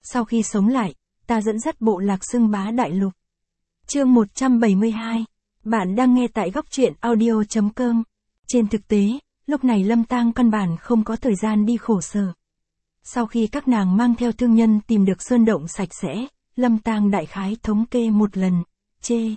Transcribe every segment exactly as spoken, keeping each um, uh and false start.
Sau khi sống lại, ta dẫn dắt bộ lạc xưng bá đại lục. Chương một trăm bảy mươi hai. Bạn đang nghe tại góc truyện audio chấm com. Trên thực tế, lúc này Lâm Tang căn bản không có thời gian đi khổ sở. Sau khi các nàng mang theo thương nhân tìm được sơn động sạch sẽ, Lâm Tang đại khái thống kê một lần, chê.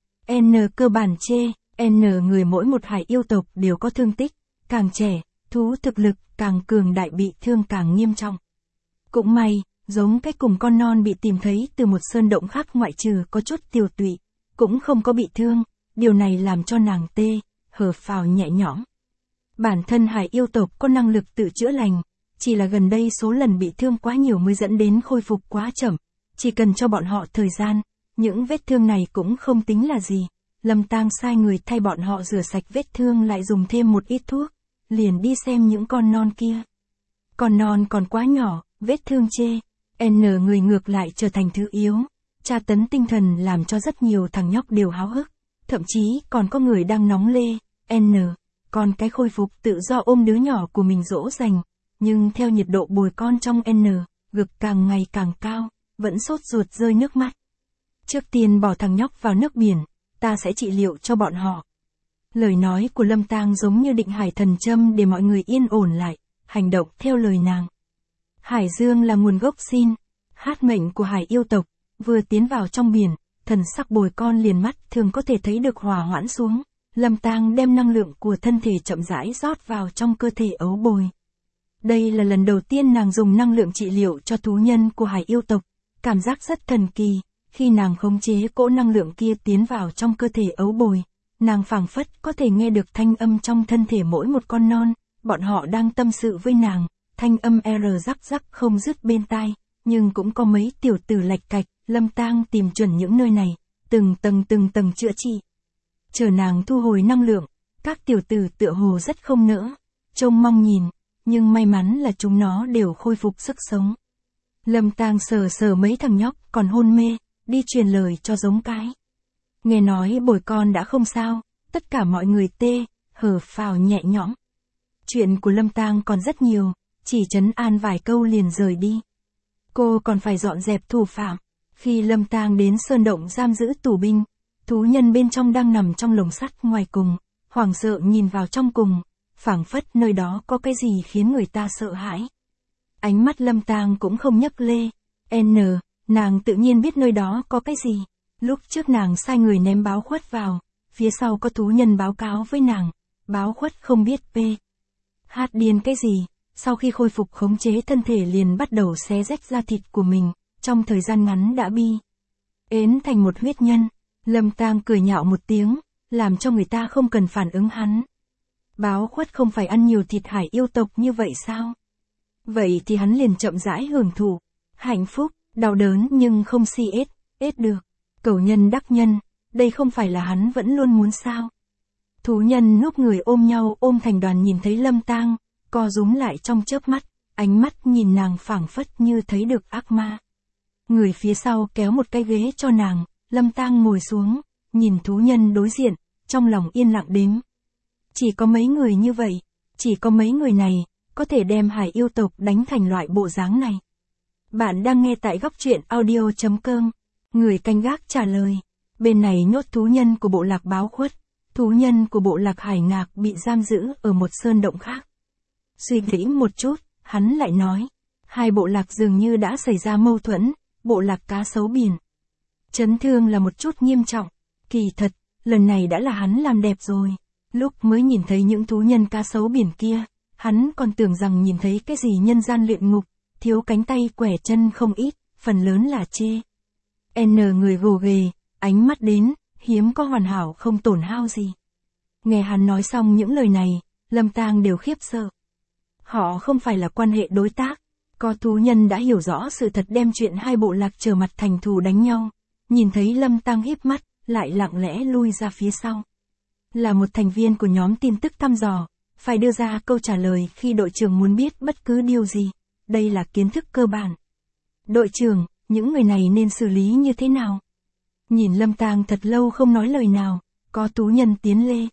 N cơ bản chê, N người mỗi một hải yêu tộc đều có thương tích, càng trẻ, thú thực lực càng cường đại bị thương càng nghiêm trọng. Cũng may, giống cái cùng con non bị tìm thấy từ một sơn động khác ngoại trừ có chút tiều tụy, cũng không có bị thương, điều này làm cho nàng tê, hở phào nhẹ nhõm. Bản thân hải yêu tộc có năng lực tự chữa lành, chỉ là gần đây số lần bị thương quá nhiều mới dẫn đến khôi phục quá chậm, chỉ cần cho bọn họ thời gian, những vết thương này cũng không tính là gì. Lâm Tang sai người thay bọn họ rửa sạch vết thương lại dùng thêm một ít thuốc, liền đi xem những con non kia. Con non còn quá nhỏ, vết thương chê, N người ngược lại trở thành thứ yếu, tra tấn tinh thần làm cho rất nhiều thằng nhóc đều háo hức, thậm chí còn có người đang nóng lê, N, còn cái khôi phục tự do ôm đứa nhỏ của mình dỗ dành, nhưng theo nhiệt độ bồi con trong N, ngực càng ngày càng cao, vẫn sốt ruột rơi nước mắt. Trước tiên bỏ thằng nhóc vào nước biển, ta sẽ trị liệu cho bọn họ. Lời nói của Lâm Tang giống như định hải thần châm để mọi người yên ổn lại, hành động theo lời nàng. Hải dương là nguồn gốc xin, hát mệnh của hải yêu tộc, vừa tiến vào trong biển, thần sắc bồi con liền mắt thường có thể thấy được hòa hoãn xuống. Lâm Tang đem năng lượng của thân thể chậm rãi rót vào trong cơ thể ấu bồi. Đây là lần đầu tiên nàng dùng năng lượng trị liệu cho thú nhân của hải yêu tộc, cảm giác rất thần kỳ. Khi nàng khống chế cỗ năng lượng kia tiến vào trong cơ thể ấu bồi, nàng phảng phất có thể nghe được thanh âm trong thân thể mỗi một con non, bọn họ đang tâm sự với nàng, thanh âm R rắc rắc không dứt bên tai, nhưng cũng có mấy tiểu tử lạch cạch. Lâm Tang tìm chuẩn những nơi này, từng tầng từng tầng chữa trị. Chờ nàng thu hồi năng lượng, các tiểu tử tựa hồ rất không nỡ, trông mong nhìn, nhưng may mắn là chúng nó đều khôi phục sức sống. Lâm Tang sờ sờ mấy thằng nhóc còn hôn mê, đi truyền lời cho giống cái. Nghe nói bồi con đã không sao, tất cả mọi người tê, hở phào nhẹ nhõm. Chuyện của Lâm Tang còn rất nhiều, chỉ trấn an vài câu liền rời đi. Cô còn phải dọn dẹp thủ phạm. Khi Lâm Tang đến sơn động giam giữ tù binh, thú nhân bên trong đang nằm trong lồng sắt ngoài cùng, hoảng sợ nhìn vào trong cùng, phảng phất nơi đó có cái gì khiến người ta sợ hãi. Ánh mắt Lâm Tang cũng không nhấc lê, N, nàng tự nhiên biết nơi đó có cái gì. Lúc trước nàng sai người ném báo khuất vào, phía sau có thú nhân báo cáo với nàng, báo khuất không biết P. Hát điên cái gì, sau khi khôi phục khống chế thân thể liền bắt đầu xé rách da thịt của mình, trong thời gian ngắn đã bi ến thành một huyết nhân. Lâm Tang cười nhạo một tiếng, làm cho người ta không cần phản ứng hắn. Báo khuất không phải ăn nhiều thịt hải yêu tộc như vậy sao? Vậy thì hắn liền chậm rãi hưởng thụ, hạnh phúc, đau đớn nhưng không si ết, ết được. Cẩu nhân đắc nhân, đây không phải là hắn vẫn luôn muốn sao? Thú nhân núp người ôm nhau ôm thành đoàn nhìn thấy Lâm Tang, co rúm lại trong chớp mắt, ánh mắt nhìn nàng phảng phất như thấy được ác ma. Người phía sau kéo một cái ghế cho nàng, Lâm Tang ngồi xuống, nhìn thú nhân đối diện, trong lòng yên lặng đếm. Chỉ có mấy người như vậy, chỉ có mấy người này, có thể đem hải yêu tộc đánh thành loại bộ dáng này. Bạn đang nghe tại góc truyện audio chấm com. Người canh gác trả lời, bên này nhốt thú nhân của bộ lạc báo khuất, thú nhân của bộ lạc hải ngạc bị giam giữ ở một sơn động khác. Suy nghĩ một chút, hắn lại nói, hai bộ lạc dường như đã xảy ra mâu thuẫn, bộ lạc cá sấu biển. Chấn thương là một chút nghiêm trọng, kỳ thật, lần này đã là hắn làm đẹp rồi. Lúc mới nhìn thấy những thú nhân cá sấu biển kia, hắn còn tưởng rằng nhìn thấy cái gì nhân gian luyện ngục, thiếu cánh tay quẻ chân không ít, phần lớn là chê. N người gồ ghề, ánh mắt đến, hiếm có hoàn hảo không tổn hao gì. Nghe hắn nói xong những lời này, Lâm Tang đều khiếp sợ. Họ không phải là quan hệ đối tác, có thú nhân đã hiểu rõ sự thật đem chuyện hai bộ lạc trở mặt thành thù đánh nhau. Nhìn thấy Lâm Tang híp mắt, lại lặng lẽ lui ra phía sau. Là một thành viên của nhóm tin tức thăm dò, phải đưa ra câu trả lời khi đội trưởng muốn biết bất cứ điều gì. Đây là kiến thức cơ bản. Đội trưởng, những người này nên xử lý như thế nào? Nhìn Lâm Tang thật lâu không nói lời nào, có thú nhân tiến lê.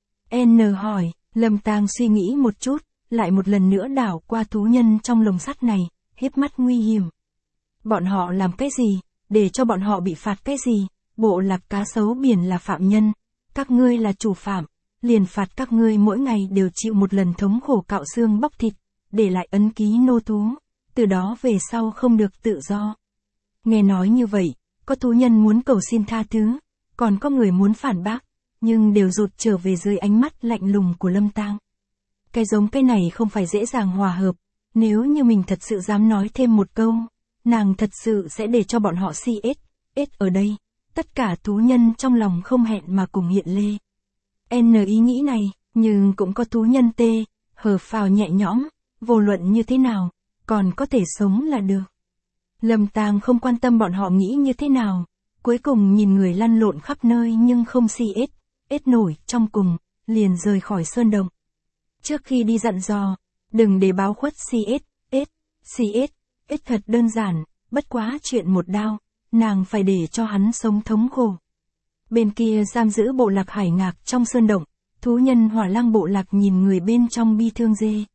N hỏi, Lâm Tang suy nghĩ một chút, lại một lần nữa đảo qua thú nhân trong lồng sắt này, híp mắt nguy hiểm. Bọn họ làm cái gì, để cho bọn họ bị phạt cái gì, bộ lạc cá sấu biển là phạm nhân, các ngươi là chủ phạm, liền phạt các ngươi mỗi ngày đều chịu một lần thống khổ cạo xương bóc thịt, để lại ấn ký nô thú, từ đó về sau không được tự do. Nghe nói như vậy, có thú nhân muốn cầu xin tha thứ, còn có người muốn phản bác, nhưng đều rụt trở về dưới ánh mắt lạnh lùng của Lâm Tang. Cái giống cái này không phải dễ dàng hòa hợp, nếu như mình thật sự dám nói thêm một câu, nàng thật sự sẽ để cho bọn họ si ết, ết ở đây, tất cả thú nhân trong lòng không hẹn mà cùng hiện lê. N ý nghĩ này, nhưng cũng có thú nhân T, hờ phào nhẹ nhõm, vô luận như thế nào, còn có thể sống là được. Lâm Tang không quan tâm bọn họ nghĩ như thế nào, cuối cùng nhìn người lăn lộn khắp nơi nhưng không si ết, ết nổi trong cùng, liền rời khỏi sơn động. Trước khi đi dặn dò, đừng để báo khuất si ết, ết, si ết, ết thật đơn giản, bất quá chuyện một đao, nàng phải để cho hắn sống thống khổ. Bên kia giam giữ bộ lạc Hải Ngạc trong sơn động, thú nhân Hỏa Lang bộ lạc nhìn người bên trong bi thương dê.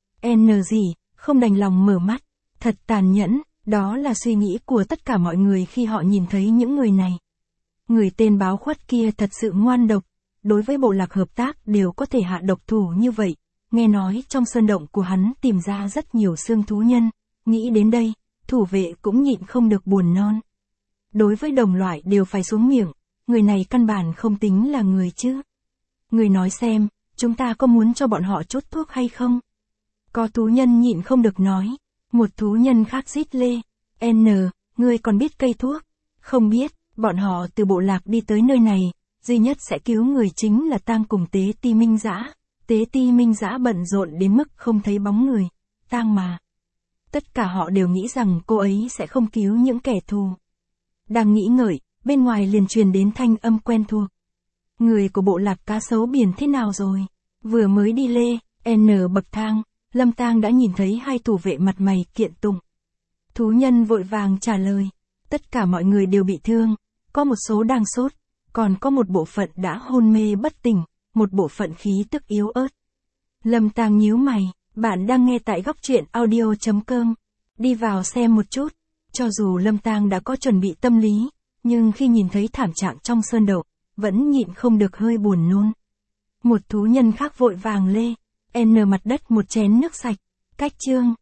N gì, không đành lòng mở mắt, thật tàn nhẫn, đó là suy nghĩ của tất cả mọi người khi họ nhìn thấy những người này. Người tên báo khuất kia thật sự ngoan độc, đối với bộ lạc hợp tác đều có thể hạ độc thủ như vậy, nghe nói trong sơn động của hắn tìm ra rất nhiều xương thú nhân, nghĩ đến đây, thủ vệ cũng nhịn không được buồn non. Đối với đồng loại đều phải xuống miệng, người này căn bản không tính là người chứ. Người nói xem, chúng ta có muốn cho bọn họ chút thuốc hay không? Có thú nhân nhịn không được nói, một thú nhân khác rít lê, N, ngươi còn biết cây thuốc? Không biết, bọn họ từ bộ lạc đi tới nơi này, duy nhất sẽ cứu người chính là Tang cùng Tế Ti Minh Dã. Tế Ti Minh Dã bận rộn đến mức không thấy bóng người, Tang mà. Tất cả họ đều nghĩ rằng cô ấy sẽ không cứu những kẻ thù. Đang nghĩ ngợi, bên ngoài liền truyền đến thanh âm quen thuộc. Người của bộ lạc cá sấu biển thế nào rồi? Vừa mới đi lê, N bậc thang, Lâm Tang đã nhìn thấy hai thủ vệ mặt mày kiện tụng. Thú nhân vội vàng trả lời, tất cả mọi người đều bị thương, có một số đang sốt, còn có một bộ phận đã hôn mê bất tỉnh, một bộ phận khí tức yếu ớt. Lâm Tang nhíu mày, bạn đang nghe tại góc truyện audio chấm com, đi vào xem một chút. Cho dù Lâm Tang đã có chuẩn bị tâm lý, nhưng khi nhìn thấy thảm trạng trong sơn động, vẫn nhịn không được hơi buồn nôn. Một thú nhân khác vội vàng lê, N mặt đất một chén nước sạch, cách chương.